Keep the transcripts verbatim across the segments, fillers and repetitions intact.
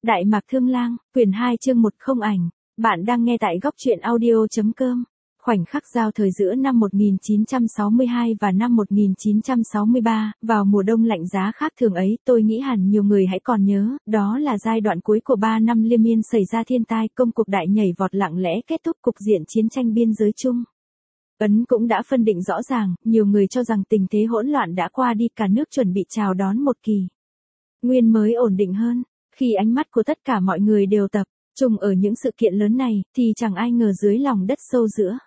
Đại Mạc Thương Lang, quyển hai chương một không ảnh. Bạn đang nghe tại góc truyện audio.com. Khoảnh khắc giao thời giữa năm một nghìn chín trăm sáu mươi hai và năm một nghìn chín trăm sáu mươi ba, vào mùa đông lạnh giá khác thường ấy, tôi nghĩ hẳn nhiều người hãy còn nhớ, đó là giai đoạn cuối của ba năm liên miên xảy ra thiên tai, công cuộc đại nhảy vọt lặng lẽ kết thúc cục diện chiến tranh biên giới chung. Ấn cũng đã phân định rõ ràng, nhiều người cho rằng tình thế hỗn loạn đã qua đi, cả nước chuẩn bị chào đón một kỳ nguyên mới ổn định hơn. Khi ánh mắt của tất cả mọi người đều tập trung ở những sự kiện lớn này, thì chẳng ai ngờ dưới lòng đất sâu giữa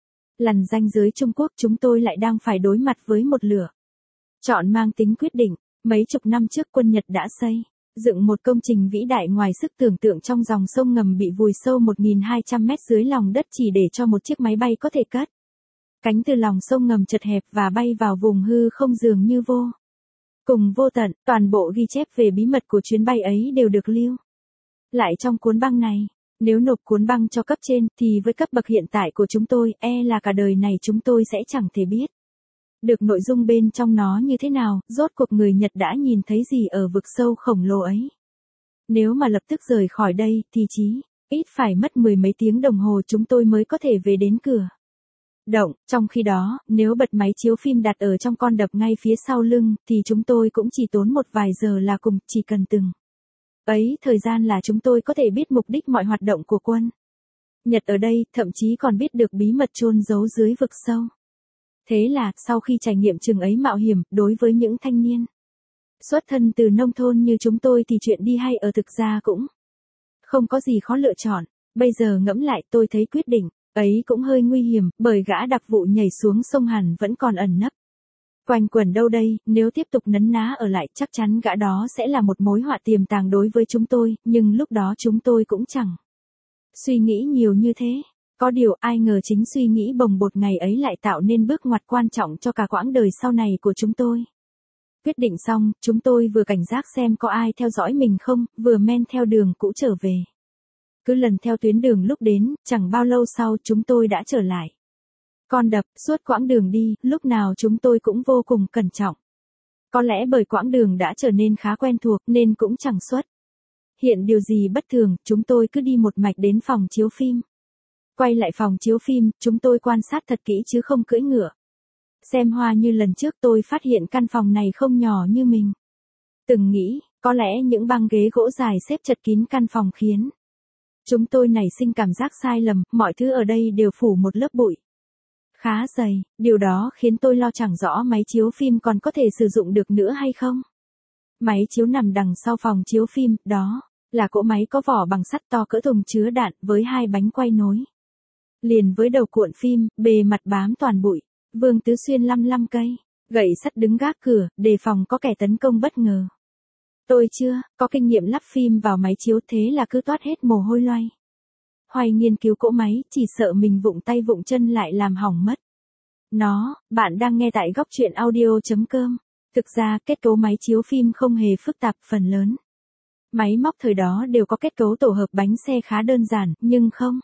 lằn ranh giới Trung Quốc, chúng tôi lại đang phải đối mặt với một lựa chọn mang tính quyết định. Mấy chục năm trước, quân Nhật đã xây dựng một công trình vĩ đại ngoài sức tưởng tượng trong dòng sông ngầm bị vùi sâu một nghìn hai trăm mét dưới lòng đất, chỉ để cho một chiếc máy bay có thể cất cánh từ lòng sông ngầm chật hẹp và bay vào vùng hư không dường như vô cùng vô tận. Toàn bộ ghi chép về bí mật của chuyến bay ấy đều được lưu lại trong cuốn băng này. Nếu nộp cuốn băng cho cấp trên, thì với cấp bậc hiện tại của chúng tôi, e là cả đời này chúng tôi sẽ chẳng thể biết được nội dung bên trong nó như thế nào, rốt cuộc người Nhật đã nhìn thấy gì ở vực sâu khổng lồ ấy. Nếu mà lập tức rời khỏi đây, thì chí ít phải mất mười mấy tiếng đồng hồ chúng tôi mới có thể về đến cửa động. Trong khi đó, nếu bật máy chiếu phim đặt ở trong con đập ngay phía sau lưng, thì chúng tôi cũng chỉ tốn một vài giờ là cùng, chỉ cần từng ấy thời gian là chúng tôi có thể biết mục đích mọi hoạt động của quân Nhật ở đây, thậm chí còn biết được bí mật chôn giấu dưới vực sâu. Thế là, sau khi trải nghiệm chừng ấy mạo hiểm, đối với những thanh niên xuất thân từ nông thôn như chúng tôi thì chuyện đi hay ở thực ra cũng không có gì khó lựa chọn. Bây giờ ngẫm lại, tôi thấy quyết định ấy cũng hơi nguy hiểm, bởi gã đặc vụ nhảy xuống sông hẳn vẫn còn ẩn nấp quanh quẩn đâu đây. Nếu tiếp tục nấn ná ở lại, chắc chắn gã đó sẽ là một mối họa tiềm tàng đối với chúng tôi, nhưng lúc đó chúng tôi cũng chẳng suy nghĩ nhiều như thế. Có điều, ai ngờ chính suy nghĩ bồng bột ngày ấy lại tạo nên bước ngoặt quan trọng cho cả quãng đời sau này của chúng tôi. Quyết định xong, chúng tôi vừa cảnh giác xem có ai theo dõi mình không, vừa men theo đường cũ trở về. Cứ lần theo tuyến đường lúc đến, chẳng bao lâu sau chúng tôi đã trở lại con đập. Suốt quãng đường đi, lúc nào chúng tôi cũng vô cùng cẩn trọng. Có lẽ bởi quãng đường đã trở nên khá quen thuộc nên cũng chẳng xuất hiện điều gì bất thường, chúng tôi cứ đi một mạch đến phòng chiếu phim. Quay lại phòng chiếu phim, chúng tôi quan sát thật kỹ chứ không cưỡi ngựa xem hoa như lần trước. Tôi phát hiện căn phòng này không nhỏ như mình từng nghĩ. Có lẽ những băng ghế gỗ dài xếp chật kín căn phòng khiến chúng tôi nảy sinh cảm giác sai lầm, mọi thứ ở đây đều phủ một lớp bụi khá dày. Điều đó khiến tôi lo chẳng rõ máy chiếu phim còn có thể sử dụng được nữa hay không. Máy chiếu nằm đằng sau phòng chiếu phim, đó là cỗ máy có vỏ bằng sắt to cỡ thùng chứa đạn, với hai bánh quay nối liền với đầu cuộn phim, bề mặt bám toàn bụi. Vương Tứ Xuyên lăm lăm cây gậy sắt đứng gác cửa, đề phòng có kẻ tấn công bất ngờ. Tôi chưa có kinh nghiệm lắp phim vào máy chiếu, thế là cứ toát hết mồ hôi loay hoay nghiên cứu cỗ máy, chỉ sợ mình vụng tay vụng chân lại làm hỏng mất nó. Bạn đang nghe tại góc truyện audio.com. Thực ra, kết cấu máy chiếu phim không hề phức tạp, phần lớn máy móc thời đó đều có kết cấu tổ hợp bánh xe khá đơn giản, nhưng không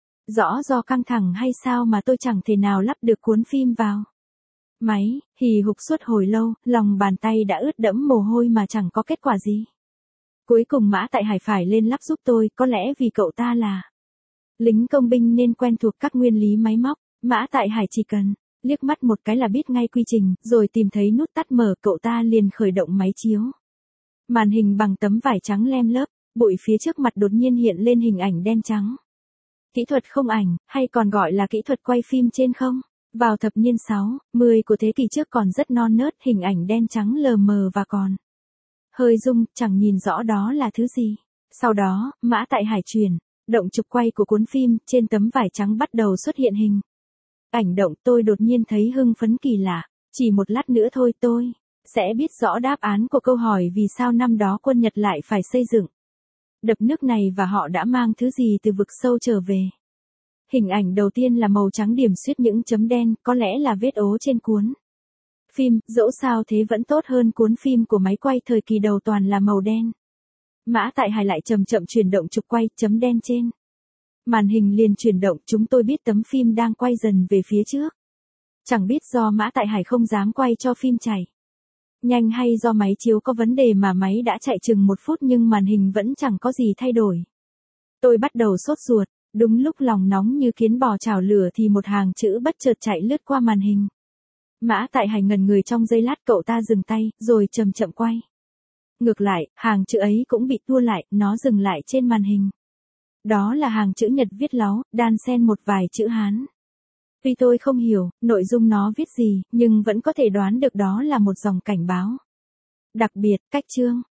rõ do căng thẳng hay sao mà tôi chẳng thể nào lắp được cuốn phim vào máy. Hì hục suốt hồi lâu, lòng bàn tay đã ướt đẫm mồ hôi mà chẳng có kết quả gì. Cuối cùng Mã Tại Hải phải lên lắp giúp tôi, có lẽ vì cậu ta là lính công binh nên quen thuộc các nguyên lý máy móc. Mã Tại Hải chỉ cần liếc mắt một cái là biết ngay quy trình, rồi tìm thấy nút tắt mở, cậu ta liền khởi động máy chiếu. Màn hình bằng tấm vải trắng lem lớp, bụi phía trước mặt đột nhiên hiện lên hình ảnh đen trắng. Kỹ thuật không ảnh, hay còn gọi là kỹ thuật quay phim trên không. Vào thập niên sáu, mười của thế kỷ trước còn rất non nớt, hình ảnh đen trắng lờ mờ và còn hơi rung, chẳng nhìn rõ đó là thứ gì. Sau đó, Mã Tại Hải chuyển động trục quay của cuốn phim, trên tấm vải trắng bắt đầu xuất hiện hình ảnh động. Tôi đột nhiên thấy hưng phấn kỳ lạ. Chỉ một lát nữa thôi tôi sẽ biết rõ đáp án của câu hỏi vì sao năm đó quân Nhật lại phải xây dựng đập nước này và họ đã mang thứ gì từ vực sâu trở về. Hình ảnh đầu tiên là màu trắng điểm xuyết những chấm đen, có lẽ là vết ố trên cuốn phim, dẫu sao thế vẫn tốt hơn cuốn phim của máy quay thời kỳ đầu toàn là màu đen. Mã Tại Hải lại chậm chậm chuyển động trục quay, chấm đen trên màn hình liền chuyển động, chúng tôi biết tấm phim đang quay dần về phía trước. Chẳng biết do Mã Tại Hải không dám quay cho phim chảy Nhanh hay do máy chiếu có vấn đề mà máy đã chạy chừng một phút nhưng màn hình vẫn chẳng có gì thay đổi. Tôi bắt đầu sốt ruột, đúng lúc lòng nóng như kiến bò chảo lửa thì một hàng chữ bất chợt chạy lướt qua màn hình. Mã Tại Hải ngẩn người trong giây lát, cậu ta dừng tay, rồi chậm chậm quay. Ngược lại, hàng chữ ấy cũng bị tua lại, nó dừng lại trên màn hình. Đó là hàng chữ Nhật viết láu, đan xen một vài chữ Hán. Tuy tôi không hiểu nội dung nó viết gì, nhưng vẫn có thể đoán được đó là một dòng cảnh báo. Đặc biệt, cách chương.